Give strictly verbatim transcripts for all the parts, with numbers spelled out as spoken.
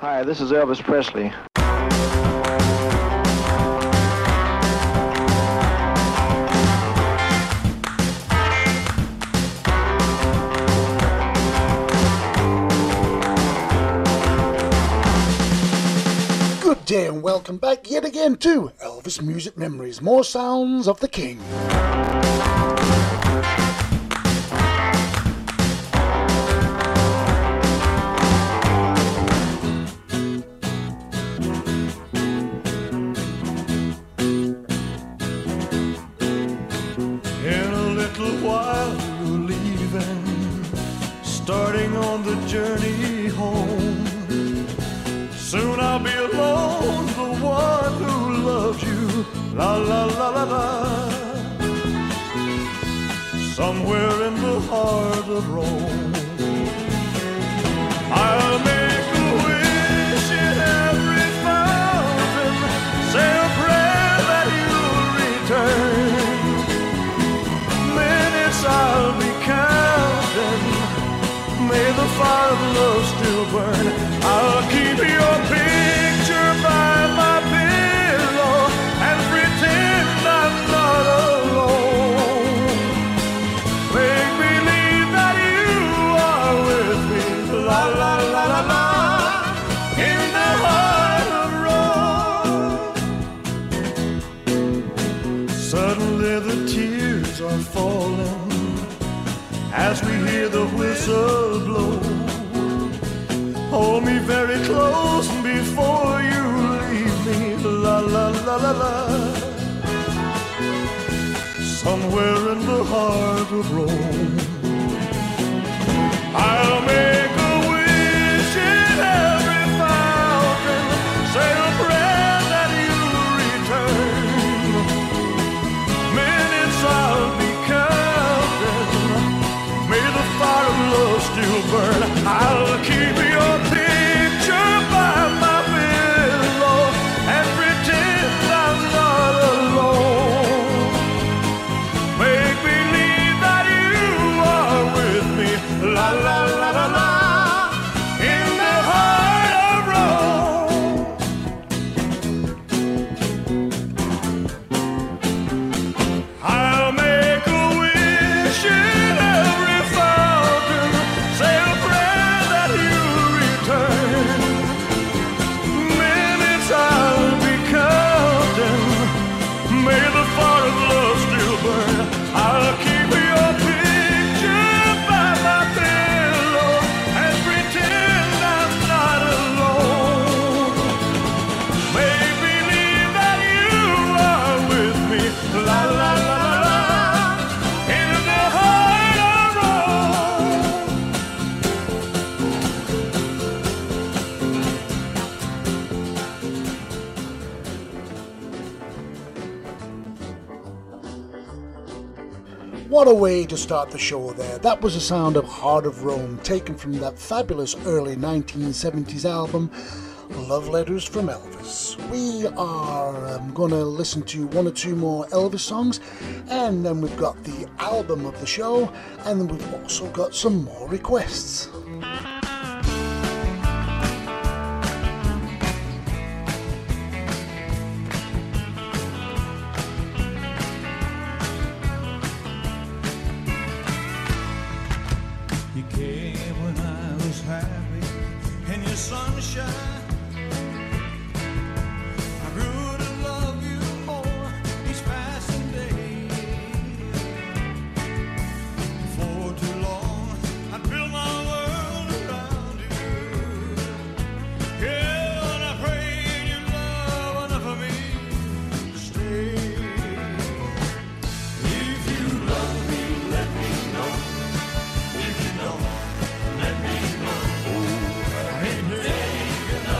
Hi, this is Elvis Presley. Good day and welcome back yet again to Elvis Music Memories, more sounds of the King. In a little while you're leaving, starting on the journey home. Soon I'll be alone, the one who loves you, la la la la la. Somewhere in the heart of Rome, I'll make a wish in every fountain, say a prayer that you'll return. Minutes I'll be counting, may the fire of love still burn. I'll keep your picture by my pillow and pretend I'm not alone. Make believe that you are with me, la la la la la, in the heart of Rome. Suddenly the tears are falling as we hear the whistle blow. Hold me very close before you leave me, la la la la la. Somewhere in the heart of Rome, I'll make a wish in every fountain, say a prayer that you'll return. Minutes I'll be counting, may the fire of love still burn. I'll keep your picture by my pillow and pretend I'm not alone. Make believe that you are with me, la la la la la, in the heart of Rome. I'll make a wish in every fountain, say a prayer that you'll return. Minutes I'll be counting, may the fire of love still burn. I'll keep your picture by my pillow and pretend I'm not alone. Make believe that you are with me, la la la la la, in the heart of Rome. What a way to start the show there. That was the sound of Heart of Rome, taken from that fabulous early nineteen seventies album, Love Letters from Elvis. We are um, going to listen to one or two more Elvis songs, and then we've got the album of the show, and then we've also got some more requests. You came when I was happy in your sunshine. I grew to love you more each passing day. For too long I built my world around you. Yeah, and I pray you love enough for me to stay. If you love me, let me know. If you don't, let me know. I ain't taking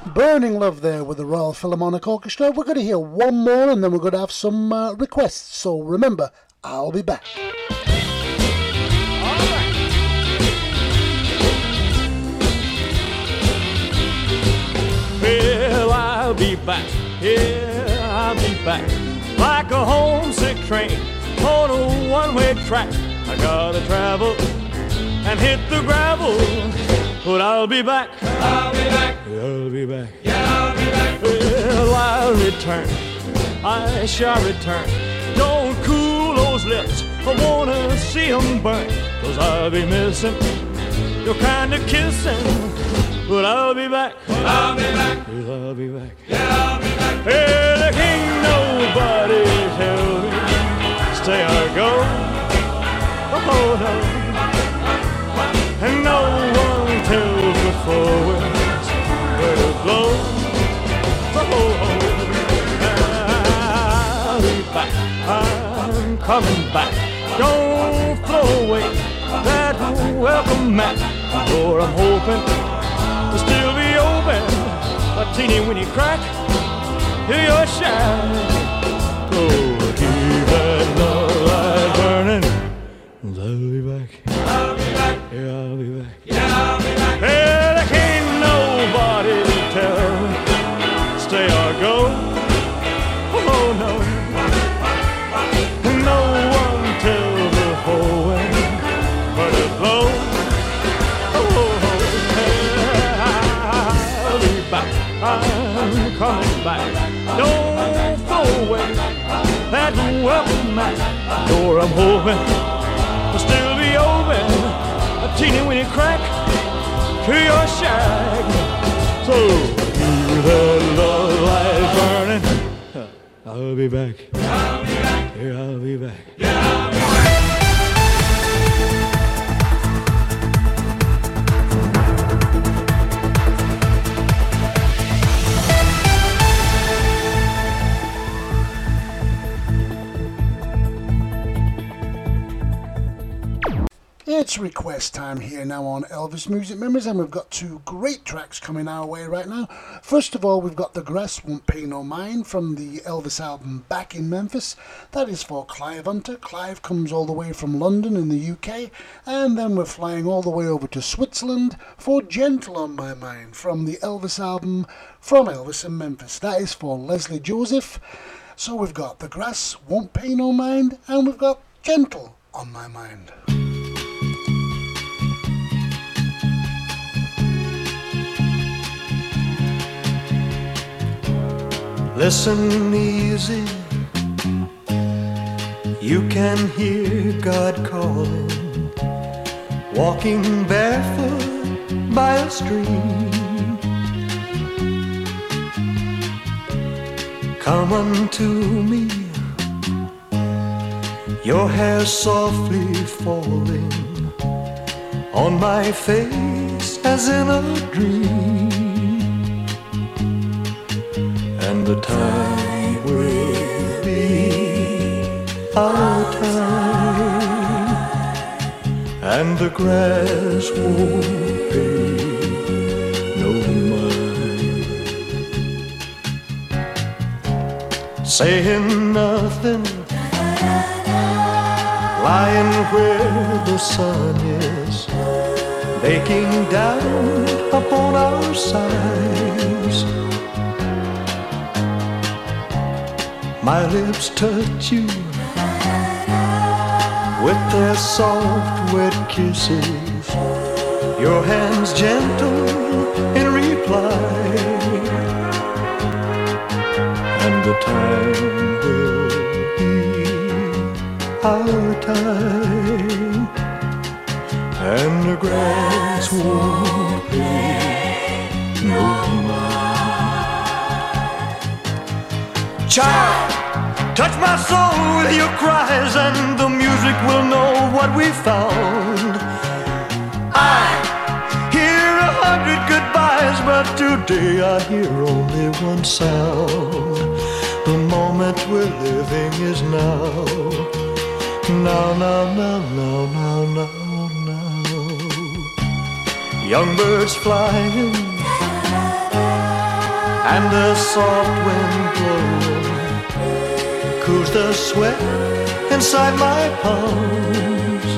Burning Love there with the Royal Philharmonic Orchestra. We're going to hear one more and then we're going to have some uh, requests. So remember, I'll be back. Well, I'll be back, yeah, I'll be back. Like a homesick train on a one-way track. I gotta travel and hit the gravel, but I'll be back. I'll be back. I'll be back. Yeah, I'll be back. Well, I'll return. I shall return. Don't cool those lips. I wanna see them burn. Cause I'll be missing your kind of kissing. But I'll be back. I'll be back. Yes, I'll be back. Yeah, I'll be back. Hey, there can't nobody tell me stay or go. Oh no. And no one tells me forwards where to blow. Oh, oh. I'll be back. I'm coming back. Don't throw away that welcome mat. For I'm hoping will still be open, a teeny weeny crack to your shack. Oh, keep that love light burning. I'll be back. I'll be back. Yeah, I'll be back. Yeah, I'll be back. Well, there can't nobody tell me stay or go. Oh no, no one tells me for when where to blow. I'm coming back. Don't throw away that welcome mat. Door I'm hoping will still be open, a teeny weeny crack to your shack. So keep that love light burning. I'll be back. I'll be back. Yeah, I'll be back. Yeah, I'll be back. It's request time here now on Elvis Music Memories, and we've got two great tracks coming our way right now. First of all, we've got The Grass Won't Pay No Mind from the Elvis album Back in Memphis. That is for Clive Hunter. Clive comes all the way from London in the U K, and then we're flying all the way over to Switzerland for Gentle on My Mind from the Elvis album From Elvis in Memphis. That is for Leslie Joseph. So we've got The Grass Won't Pay No Mind, and we've got Gentle on My Mind. Listen easy, you can hear God calling, walking barefoot by a stream. Come unto me, your hair softly falling on my face as in a dream. And the time will be our time, and the grass won't pay no mind. Saying nothing, lying where the sun is, baking down upon our sides. My lips touch you with their soft, wet kisses, your hands gentle in reply, and the time will be our time, and the grass won't pay no mind. Child, touch my soul with your cries, and the music will know what we found. I hear a hundred goodbyes, but today I hear only one sound. The moment we're living is now. Now, now, now, now, now, now, now. Young birds flying, and the soft wind blowing cools the sweat inside my palms.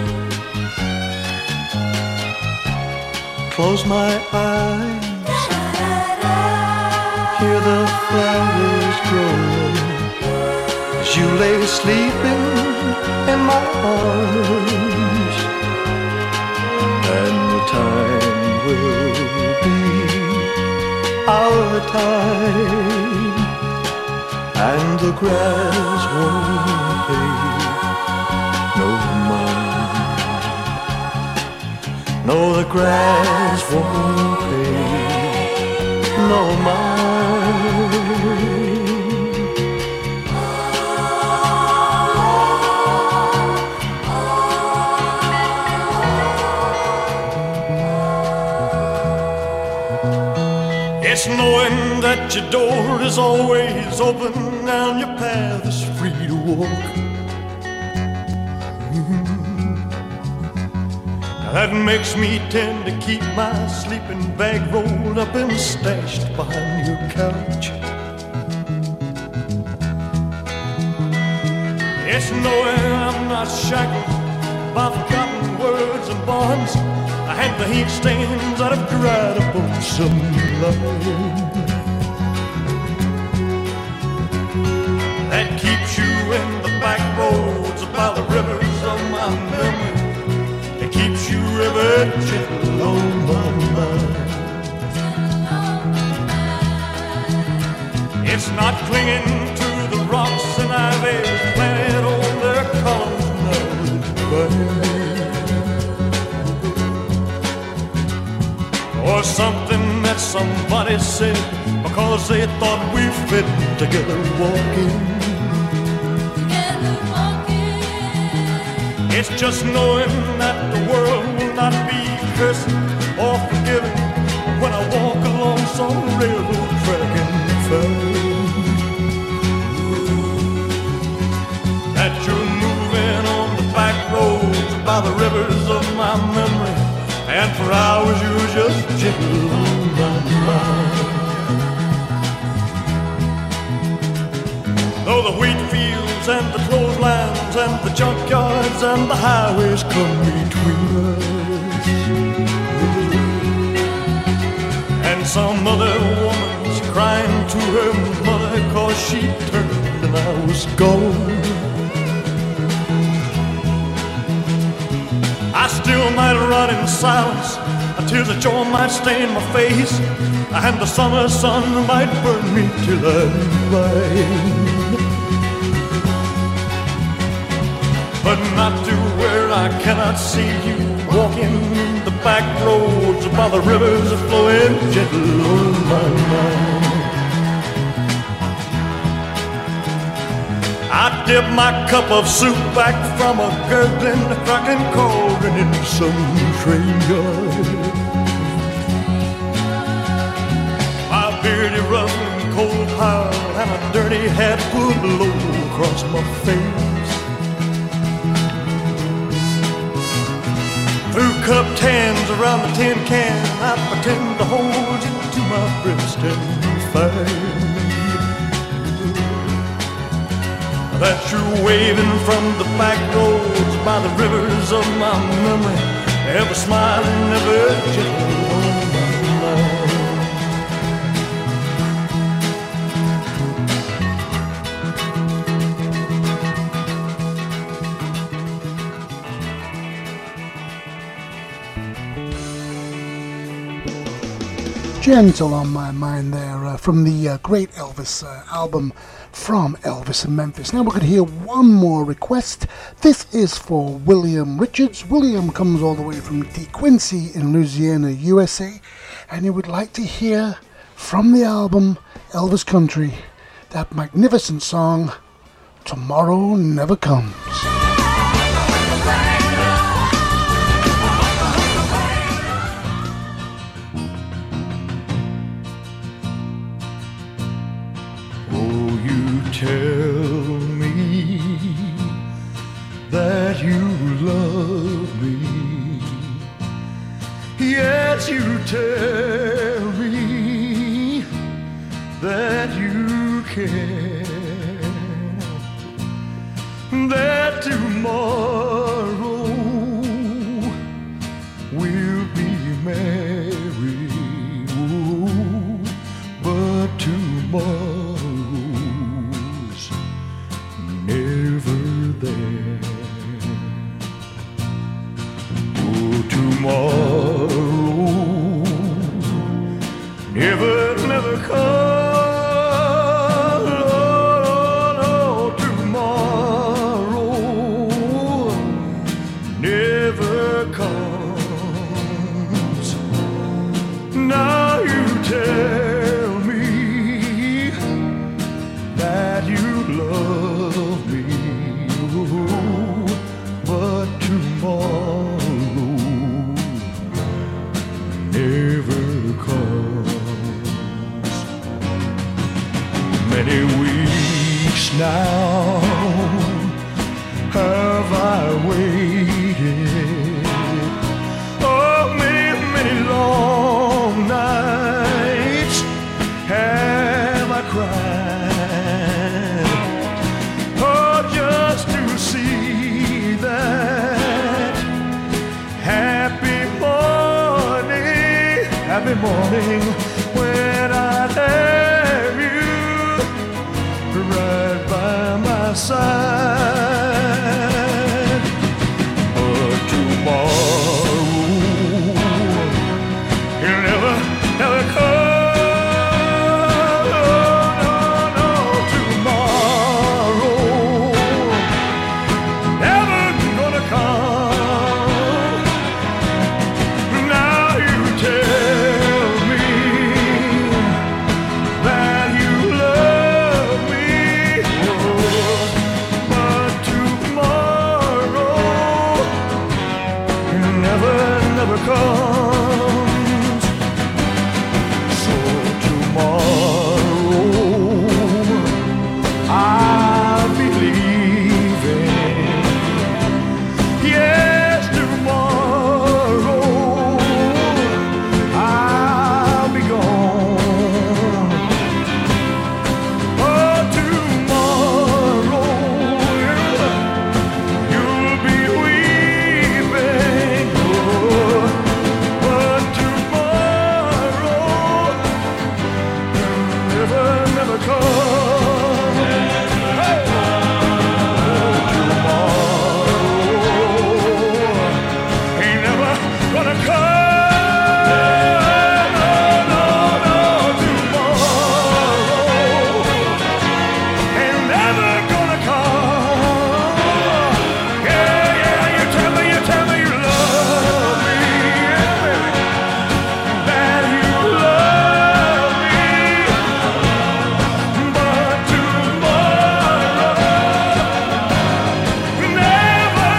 Close my eyes, hear the flowers growing as you lay sleeping in my arms. And the time will be our time, and the grass won't pay no mind. No, the grass won't pay no mind. It's knowing that your door is always open and your path is free to walk. Mm-hmm. That makes me tend to keep my sleeping bag rolled up and stashed behind your couch. It's knowing I'm not shackled by forgotten words and bonds and the heat stains that have dried up on some line. That keeps you in the back roads by the rivers of my memory. It keeps you ever gentle on my mind. It's not clinging to the rocks and ivies planted on their columns now it's burning. Or something that somebody said because they thought we fit together walking. Together walking. It's just knowing that the world will not be cursed or forgiven when I walk along some railroad track and find that you're moving on the back roads by the rivers of my memory. And for hours you were just gentle on my mind. Though the wheat fields and the clotheslines and the junkyards and the highways come between us, and some other woman's crying to her mother 'cause she turned and I was gone, I still might run in silence, tears of joy might stain my face, and the summer sun might burn me till I'm blind. But not to where I cannot see you, walking the back roads by the rivers flowing gentle on my mind. I dip my cup of soup back from a gurgling, cracking cauldron in some train yard. My beardy rustling cold pile and a dirty hat pulled low across my face. Through cupped hands around the tin can, I pretend to hold you to my breast and fight. That you're waving from the back roads by the rivers of my memory, ever smiling, ever gentle on my mind. Gentle on My Mind there uh, from the uh, great Elvis uh, album From Elvis in Memphis. Now we're going to hear one more request. This is for William Richards. William comes all the way from DeQuincy in Louisiana, U S A, and he would like to hear from the album Elvis Country that magnificent song Tomorrow Never Comes. Tell me that you love me. Yes, you tell me that you care, that tomorrow we'll be married, oh, but tomorrow's never there. Oh, tomorrow never, never comes. Now have I waited, oh, many, many long nights have I cried, oh, just to see that happy morning, happy morning when I have you right by my side. But tomorrow you'll never, never come. No, no, no, tomorrow never gonna come. Now you tell me that you love me. Never comes. So tomorrow I'll be leaving. Yes, tomorrow I'll be gone. Oh, tomorrow you'll be weeping. But tomorrow never, never comes. Hey! Tomorrow ain't never gonna come. No, no, no, tomorrow ain't never gonna come. Yeah, yeah, you tell me, you tell me you love me. That you love me, but tomorrow never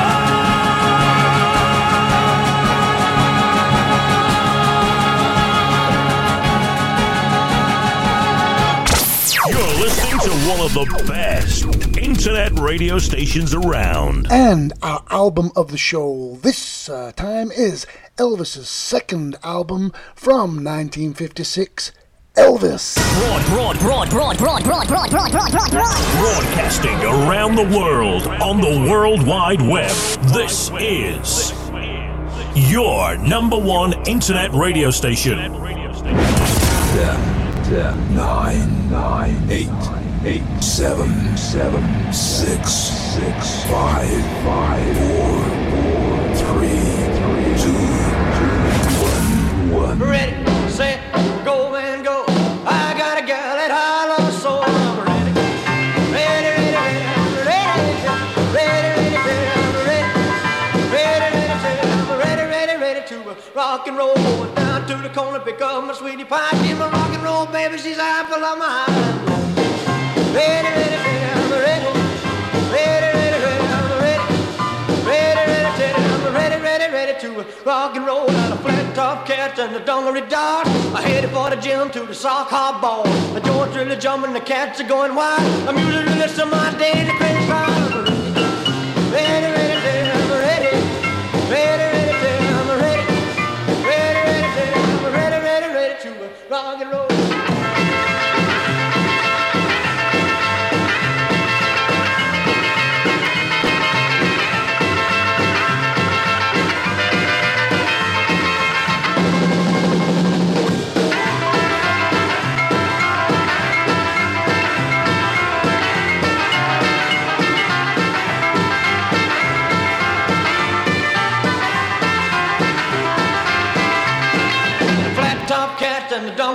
comes. You're listening to one of the best internet radio stations around. And our album of the show this uh, time is Elvis's second album from nineteen fifty-six, Elvis. Broad, broad, broad, broad, broad, broad, broad, broad, broad, broad, broad. Broadcasting around the world on the World Wide Web. This is your number one internet radio station. ten, ten, nine, nine, eight, eight, seven, seven, six, six, five, five, four, four, three, three, two, two, one, one. Ready, set, go and go. I got a gal that I love so I'm ready. Ready, ready, ready, ready, ready, ready, ready, ready, ready, ready, ready to rock and roll. Going down to the corner, pick up my sweetie pie. She's my rock and roll baby, she's the apple of my eye. Ready, ready, ready, I'm ready. Ready, ready, ready, I'm ready. Ready, ready, ready, I'm ready, ready, ready to rock and roll. Out of flat top cats and the dungaree dog. I headed for the gym to the sock hop ball. The joints really jumping, the cats are going wild. I'm usually listen to my daily credit card. Ready, ready, ready, I'm ready. Ready, ready, ready, I'm ready. Ready, ready, ready, I'm ready, ready, ready to rock and roll.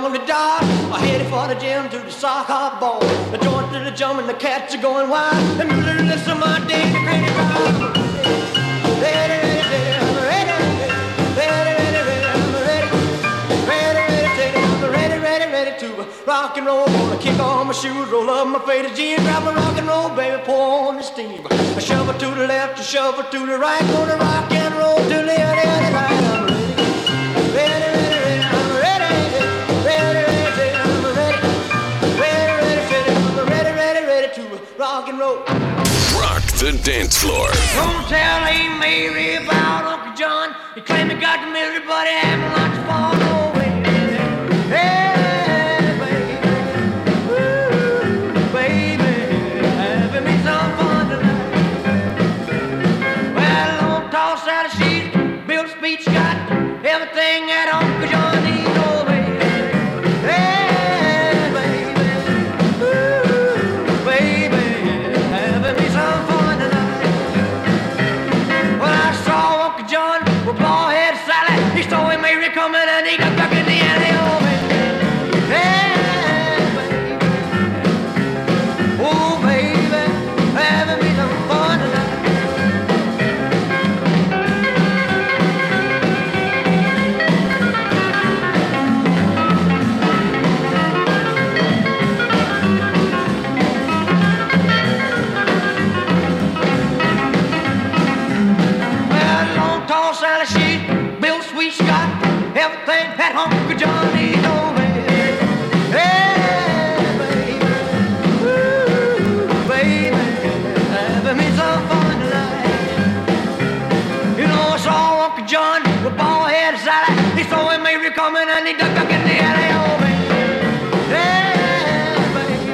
the dark. I headed for the gym to the sock hop ball. The joint to the jump and the cats are going wild. The music listen to my day, the crazy crowd. Ready, ready, ready, I'm ready, ready, ready, ready, I'm ready, ready, ready, I'm ready, ready, ready to rock and roll. Gonna kick on my shoes, roll up my faded jeans, grab my rock and roll, baby, pour on the steam. A shovel to the left, a shovel to the right, gonna rock and roll to the other, other right. I'm ready, ready, ready, I'm ready, ready, ready, I'm ready, ready, ready, ready, I'm ready, ready, ready to rock and roll. Rock the dance floor. Don't tell Aunt Mary about Uncle John. He claimed he got the misery, but he having lots of fun. Oh, baby, hey, baby, ooh, baby, having me some fun tonight. Well, long tall Sally, she's built a speech, got everything that Uncle John needs. Oh, baby, hey, baby, ooh, baby, having me some fun tonight. Well, I saw Uncle John with bald-headed Sally. He saw him Mary coming and he got back in the alley. Oh, baby, hey, baby, oh, baby, having me some fun tonight. Well, long tall Sally, she built sweet, she got everything that Uncle John needs. Oh, baby, hey, baby, ooh, baby, having me some fun tonight. You know, I saw Uncle John with bald-headed Sally. He saw him Mary coming and he ducked back in the alley. Oh, baby, hey, baby,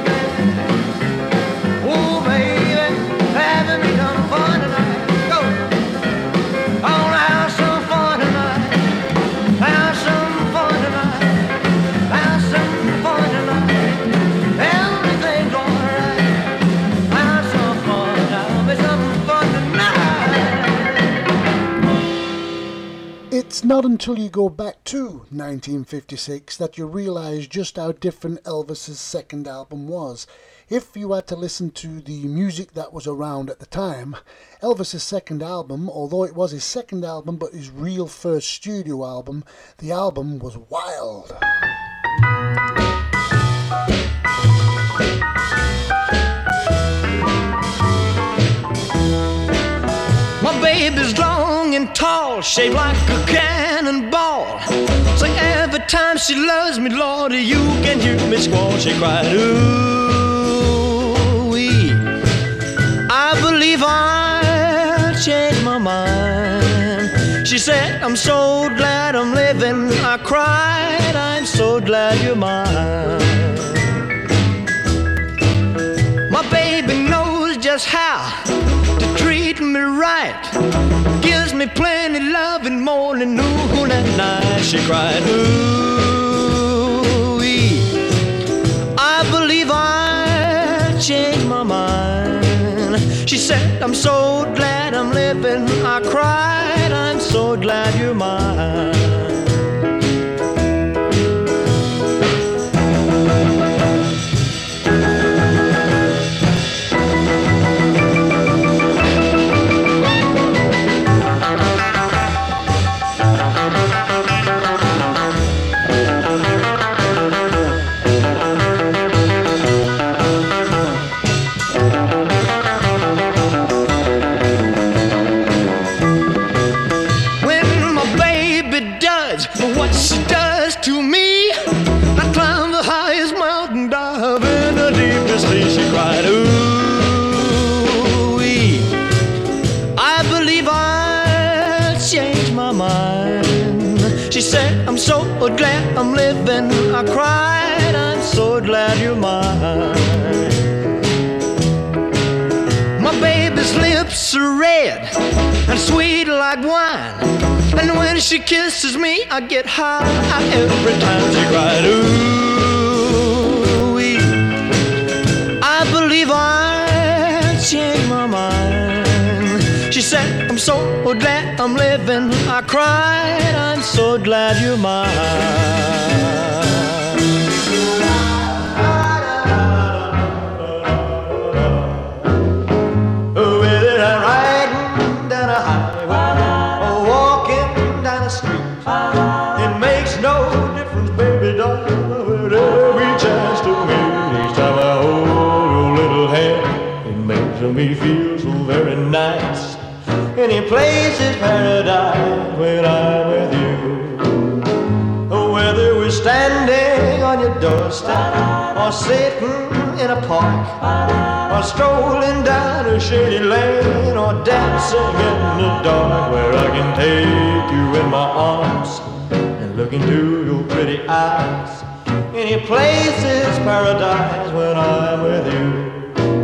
oh, baby, having me some fun tonight. Go. I wanna have some fun tonight. Have some fun tonight. Have some fun tonight. Everything's alright. Have some fun. Have me some fun tonight. It's not until you go back to nineteen fifty-six that you realise just how different Elvis's second album was. If you had to listen to the music that was around at the time, Elvis's second album, although it was his second album but his real first studio album, the album was wild. My baby's long and tall, shaped like a cannonball. So every time she loves me, Lord, you can hear me squall. She cried, ooh-wee, I believe I'll change my mind. She said, I'm so glad I'm living. I cried, I'm so glad you're mine. My baby knows just how to treat me right. Gives me plenty love in morning, noon, and night. She cried, ooh-wee, I believe I'll change my mind. She said, I'm so glad I'm living. I cried, I'm so glad you're mine. What she does to me, I climb the highest mountain, dive in the deepest sea. She cried, ooh-wee, I believe I'll change my mind. She said, I'm so glad I'm living. I cried, I'm so glad you're mine. My baby's lips are red and sweet like wine, and when she kisses me, I get high every time. She cried, ooh-wee, I believe I'll change my mind. She said, I'm so glad I'm living. I cried, I'm so glad you're mine. me feel so very nice. Any place is paradise when I'm with you. Whether we're standing on your doorstep or sitting in a park or strolling down a shady lane or dancing in the dark, where I can take you in my arms and look into your pretty eyes. Any place is paradise when I'm with you.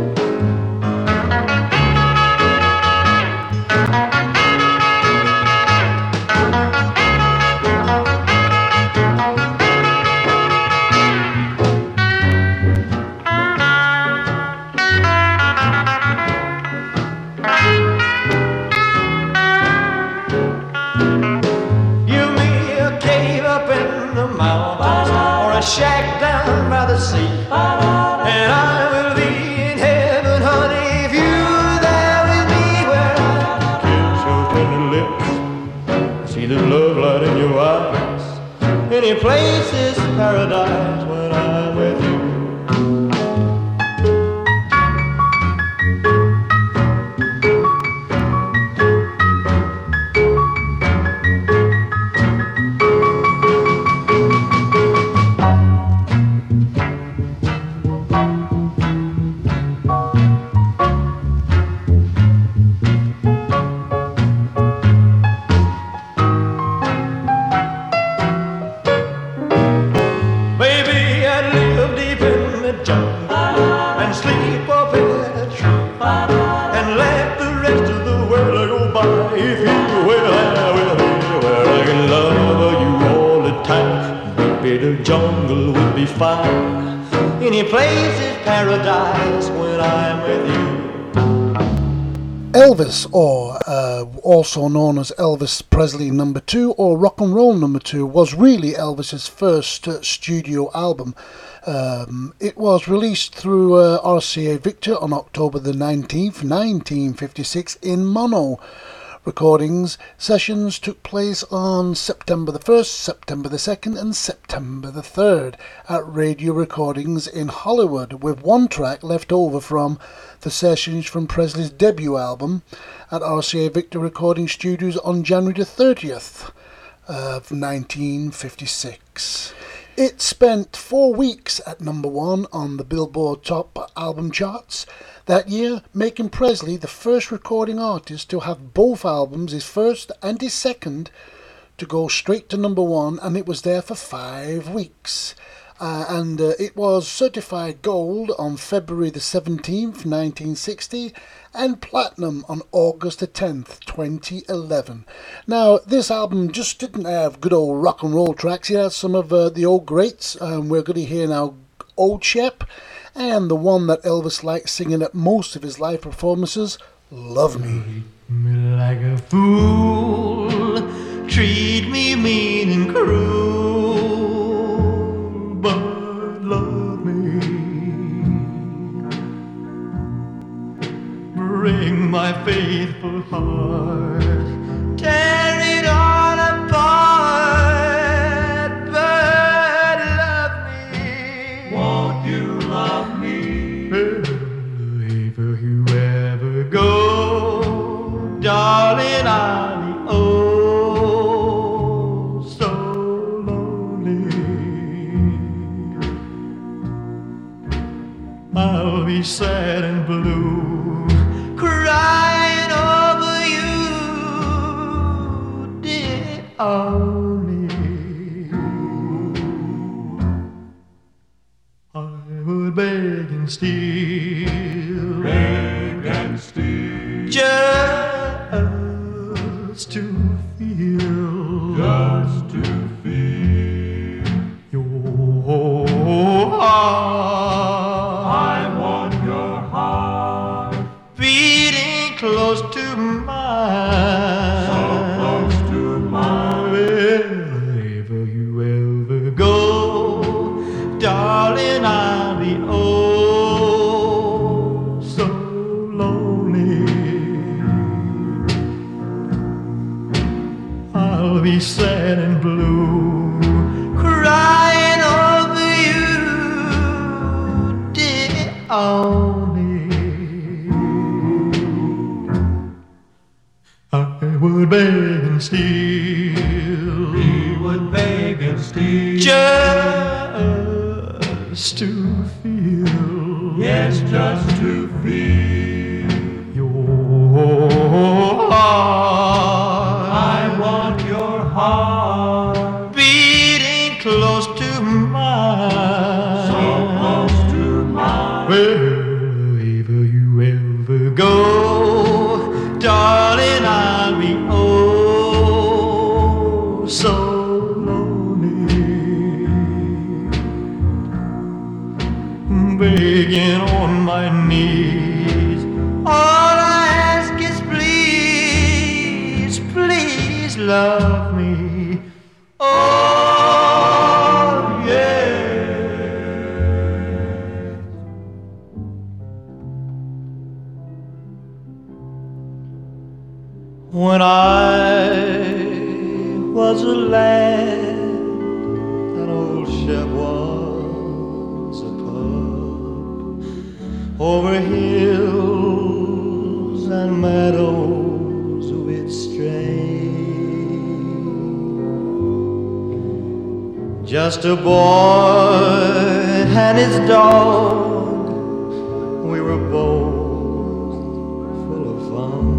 A shack down by the sea, and I will be in heaven, honey, if you're there with me, where I kiss your tender lips, see the love light in your eyes. Any place is paradise when I'm with you. Jungle would be fine. Any place is paradise when I'm with you. Elvis, or uh, also known as Elvis Presley Number Two or Rock and Roll Number Two, was really Elvis's first uh, studio album. Um, it was released through uh, R C A Victor on October the nineteenth, nineteen fifty-six in mono recordings. Sessions took place on September the first, September the second and September the third at Radio Recordings in Hollywood, with one track left over from the sessions from Presley's debut album at R C A Victor Recording Studios on January the thirtieth of nineteen fifty-six. It spent four weeks at number one on the Billboard Top Album charts that year, making Presley the first recording artist to have both albums, his first and his second, to go straight to number one, and it was there for five weeks. Uh, and uh, it was certified gold on February the seventeenth, nineteen sixty, and platinum on August the tenth, twenty eleven. Now, this album just didn't have good old rock and roll tracks. It had some of uh, the old greats. Um, we're going to hear now Old Shep, and the one that Elvis liked singing at most of his live performances, Love Me. Treat me like a fool, treat me mean and cruel, but love me. Bring my faithful heart, tear it all apart, but love me. Won't you love me? If you ever go, darling, I'll be oh so lonely. I'll be sad and blue, crying over you, dear only. I would beg and steal, beg and steal, just to feel, just to feel your heart. I want your heart beating close to mine, so close to mine. Wherever you ever go, darling, I'll be oh so lonely. I'll be sad and blue, crying over you, dear only. would beg and steal. He would beg and steal. Just to feel. Yes, just to feel your heart. I want your heart beating close to mine. so close to mine. Wherever you ever go, darling, I'll be oh so lonely, begging on my knees. All I ask is please, please love me. Oh yeah. When I was a lad, an old chef was a pup. Over hills and meadows we'd stray, just a boy and his dog. We were both full of fun.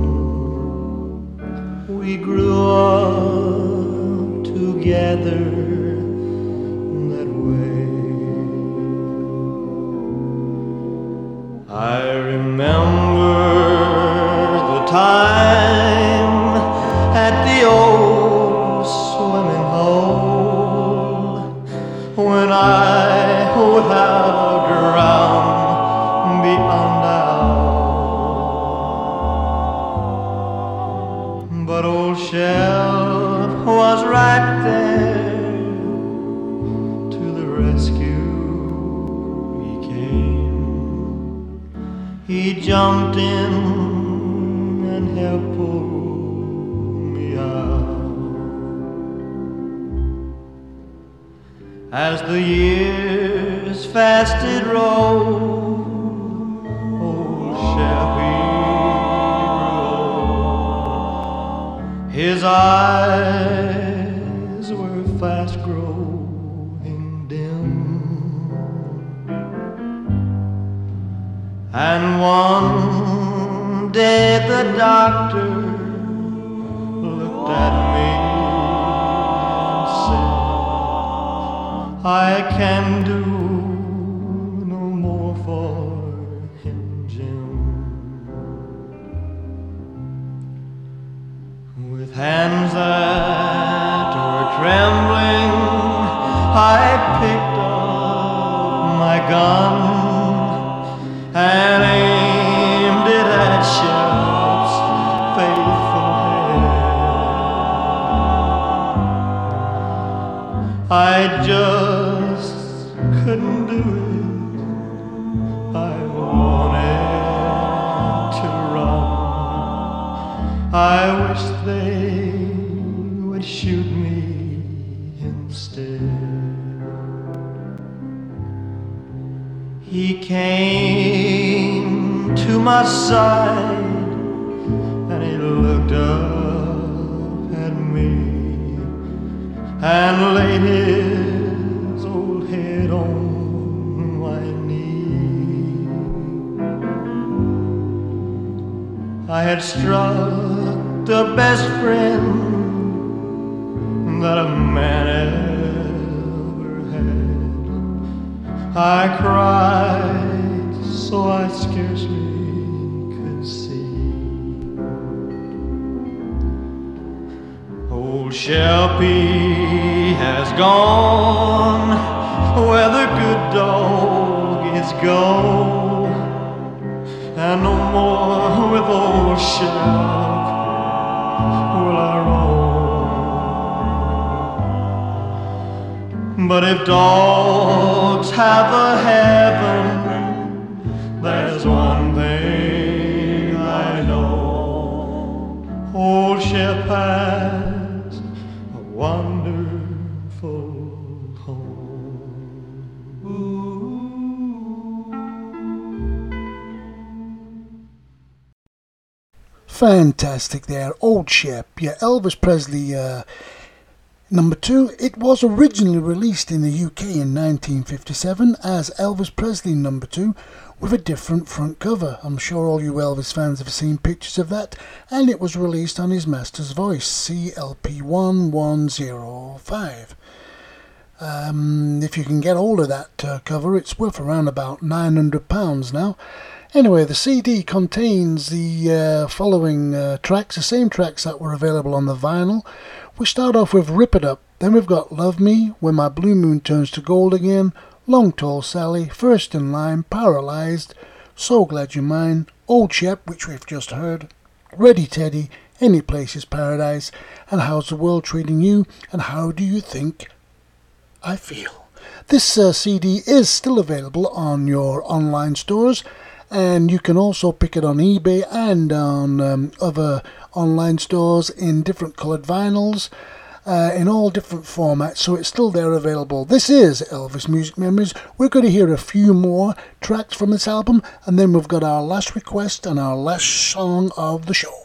We grew up together that way. I remember the time at the old swimming hole when I would have drowned beyond doubt. But old Shep was right there to the rescue. He came, he jumped in and helped pull me out. As the years fast did roll, old Shep he grew old. His eyes were fast growing dim, and one day the doctor looked at me and said, I can do no more for him, Jim. With hands that were trembling, I picked up my gun and aimed it at Shep's faithful head. I just couldn't do it. I wanted to run. I wish they would shoot me instead. He came to my side and he looked up at me and laid his old head on my knee. I had struck the best friend that a man ever had. I cried so I scarcely could see. Old Shelby has gone where the good dog is gone, and no more with old Shep will I roam. But if dogs have a heaven, there's one thing I know. Old Shep has a wonderful home. Fantastic there, Old Shep. Yeah, Elvis Presley uh, number two. It was originally released in the U K in nineteen fifty-seven as Elvis Presley number two with a different front cover. I'm sure all you Elvis fans have seen pictures of that, and it was released on his Master's Voice, C L P one one zero five. Um, if you can get hold of that uh, cover, it's worth around about nine hundred pounds now. Anyway, the C D contains the uh, following uh, tracks, the same tracks that were available on the vinyl. We start off with Rip It Up, then we've got Love Me, When My Blue Moon Turns to Gold Again, Long Tall Sally, First in Line, Paralyzed, So Glad You're Mine, Old Shep, which we've just heard, Ready Teddy, Any Place is Paradise, and How's the World Treating You, and How Do You Think I Feel. This uh, C D is still available on your online stores, and you can also pick it on eBay and on um, other online stores in different coloured vinyls, uh, in all different formats, so it's still there available. This is Elvis Music Memories. We're going to hear a few more tracks from this album, and then we've got our last request and our last song of the show.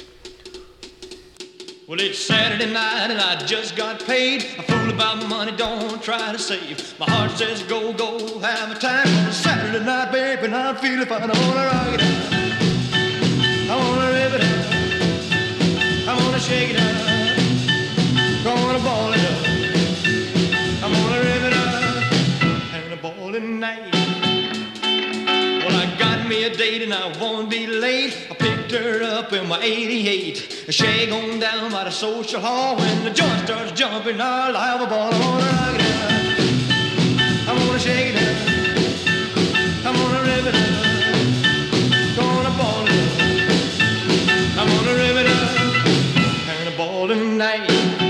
Well, it's Saturday night and I just got paid. I fool about money, don't try to save. My heart says go, go, have a time. It's Saturday night, baby, and I'm feeling fine. I wanna rock it out, I wanna rip it up, I wanna shake it up, I wanna ball it up, I wanna rip it up, and a ball night. Well, I got me a date and I won't be late. I picked her up in my eighty-eight. Shag on down by the social hall. When the joint starts jumping, I'll have a ball. I wanna rock it out, I wanna shake it up, I wanna rip it up, gonna ball it up, I wanna rip it up, and a ball tonight.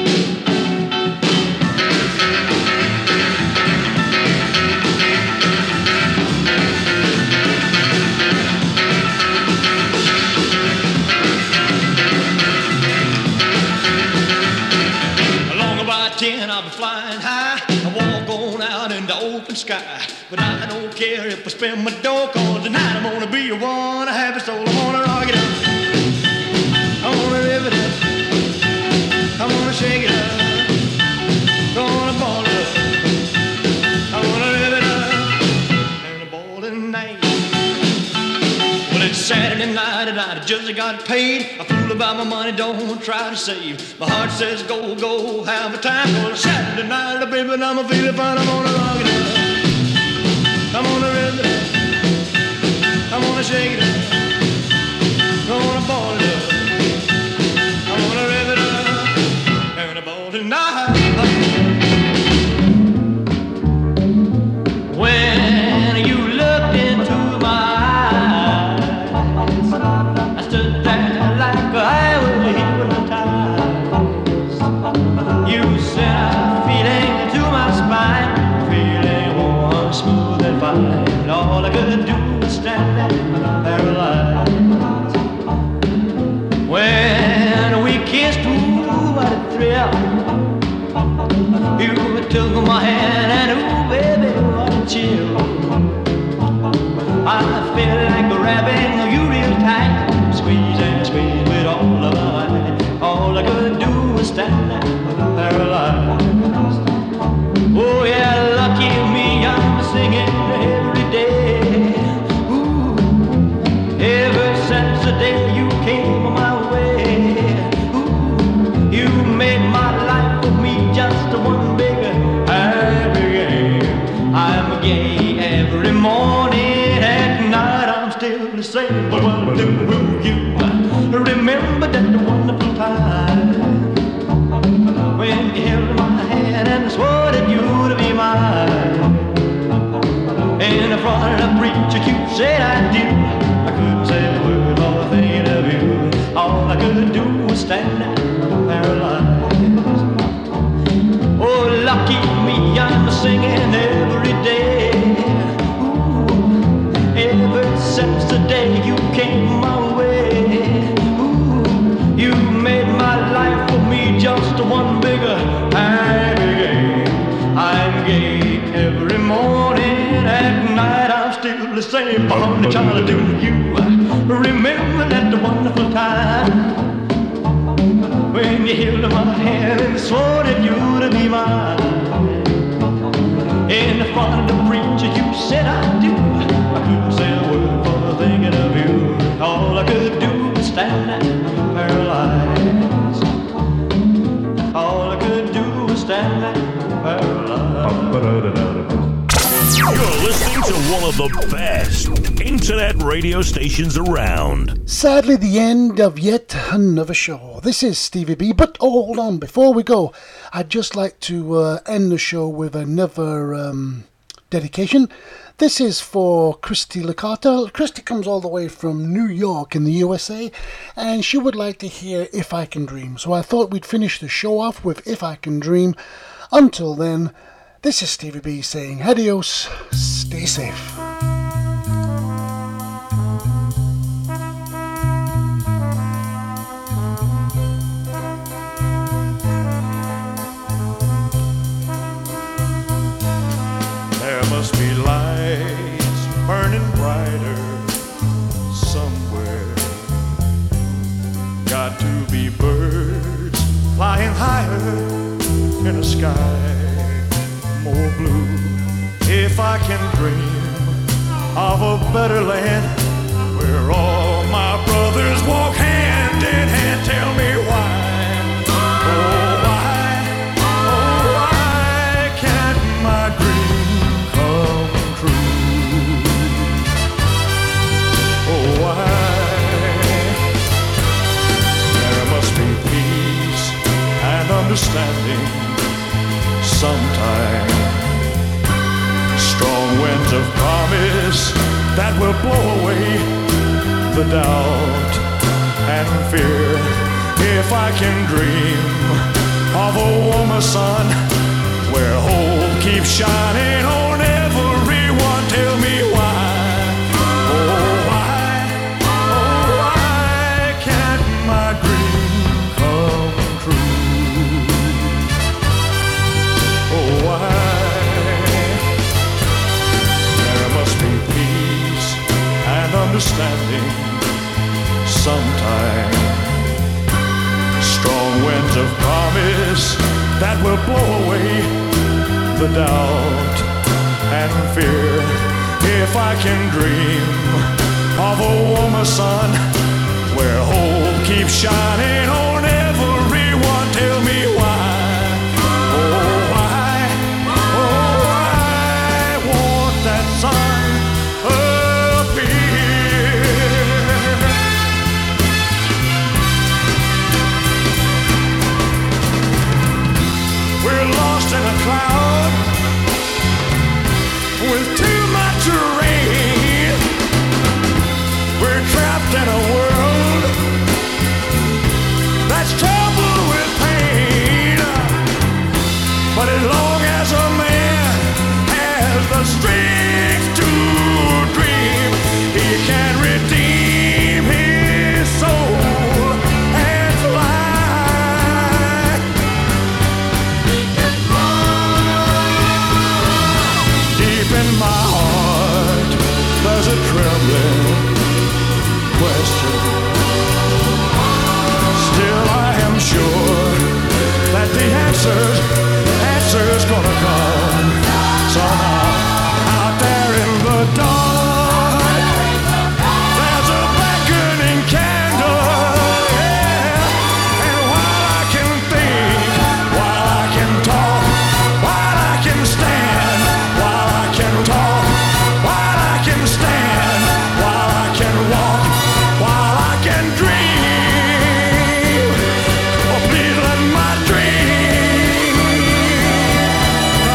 ten, I'll be flying high. I walk on out in the open sky. But I don't care if I spend my dough, cause tonight I'm gonna be a one, a happy soul. I wanna rock it up, I wanna rip it up, I wanna shake it up, gonna ball it up, I wanna rip it up, and a ball tonight. Well, it's Saturday night and I just got paid. I fool about my money, don't try to save. My heart says go, go, have a time. Well, Saturday night, baby, and I'm feeling fine. I'm gonna rock it up, I'm gonna rip it up, I'm gonna shake it up, I'm gonna ball it up, I'm gonna rip it up, and a ball tonight. When you looked into my I will hypnotize. You sent a feeling to my spine, feeling warm, smooth and fine. All I could do was stand there paralyzed. When we kissed, ooh, what a thrill. You took my hand and ooh, baby, what a chill. I feel like grabbing you real tight, squeeze and squeeze with all of my might. All I could do was stand there paralyzed. Oh yeah, lucky me, I'm singing every day. Ooh, ever since the day you came my way. Ooh, you made my life for me just one big happy game. I'm gay every morning, at night I'm still the same. But what do you remember that wonderful time when you held my hand and swore that you'd be mine? In the front of the preacher, you said I do. I couldn't say a word more thinking of you. All I could do was stand there paralyzed. Oh, lucky me, I'm singing every day. Ooh, ever since the day you came my way. Ooh, you made my life for me just one bigger happy game. I'm gay every morning, at night I'm still never the same, honey, Charlie, do you remember that wonderful time when you held my hand and swore that you'd be mine? In the front of the preacher, you said I do. I couldn't say a word for thinking of you. All I could do was stand there paralyzed. All I could do was stand there paralyzed. You're listening to one of the best internet radio stations around. Sadly, the end of yet another show. This is Stevie B, but oh, hold on, before we go, I'd just like to uh, end the show with another um, dedication. This is for Christy Licata. Christy comes all the way from New York in the U S A, and she would like to hear If I Can Dream. So I thought we'd finish the show off with If I Can Dream. Until then, this is Stevie B saying adios, stay safe. There must be lights burning brighter somewhere. Got to be birds flying higher in the sky more blue. If I can dream of a better land where all my brothers walk hand in hand, tell me why, oh why, oh why can't my dream come true? Oh why? There must be peace and understanding sometime. Strong winds of promise that will blow away the doubt and fear. If I can dream of a warmer sun where hope keeps shining on everyone, tell me why, oh why, oh why can't my dream come true? Oh why? There must be peace and understanding sometime. Strong winds of promise that will blow away the doubt and fear. If I can dream of a warmer sun where hope keeps shining on everyone, tell me why, oh why, oh I want that sun up here. We're lost in a cloud with too much rain. We're trapped in a world that's troubled with pain. But as long as a man has the strength to dream, he can redeem his soul and fly. Deep in my heart, there's a trembling question. Still I am sure that the answers, answers gonna come somehow. Out there in the dark, there's a beckoning candle, yeah. And while I can think, while I can talk, while I can stand, while I can talk, while I can stand, while I can walk, while I can dream, oh please let my dream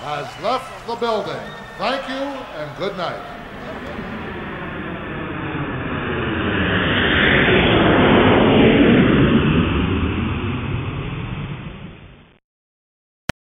has left the building. Thank you and good night.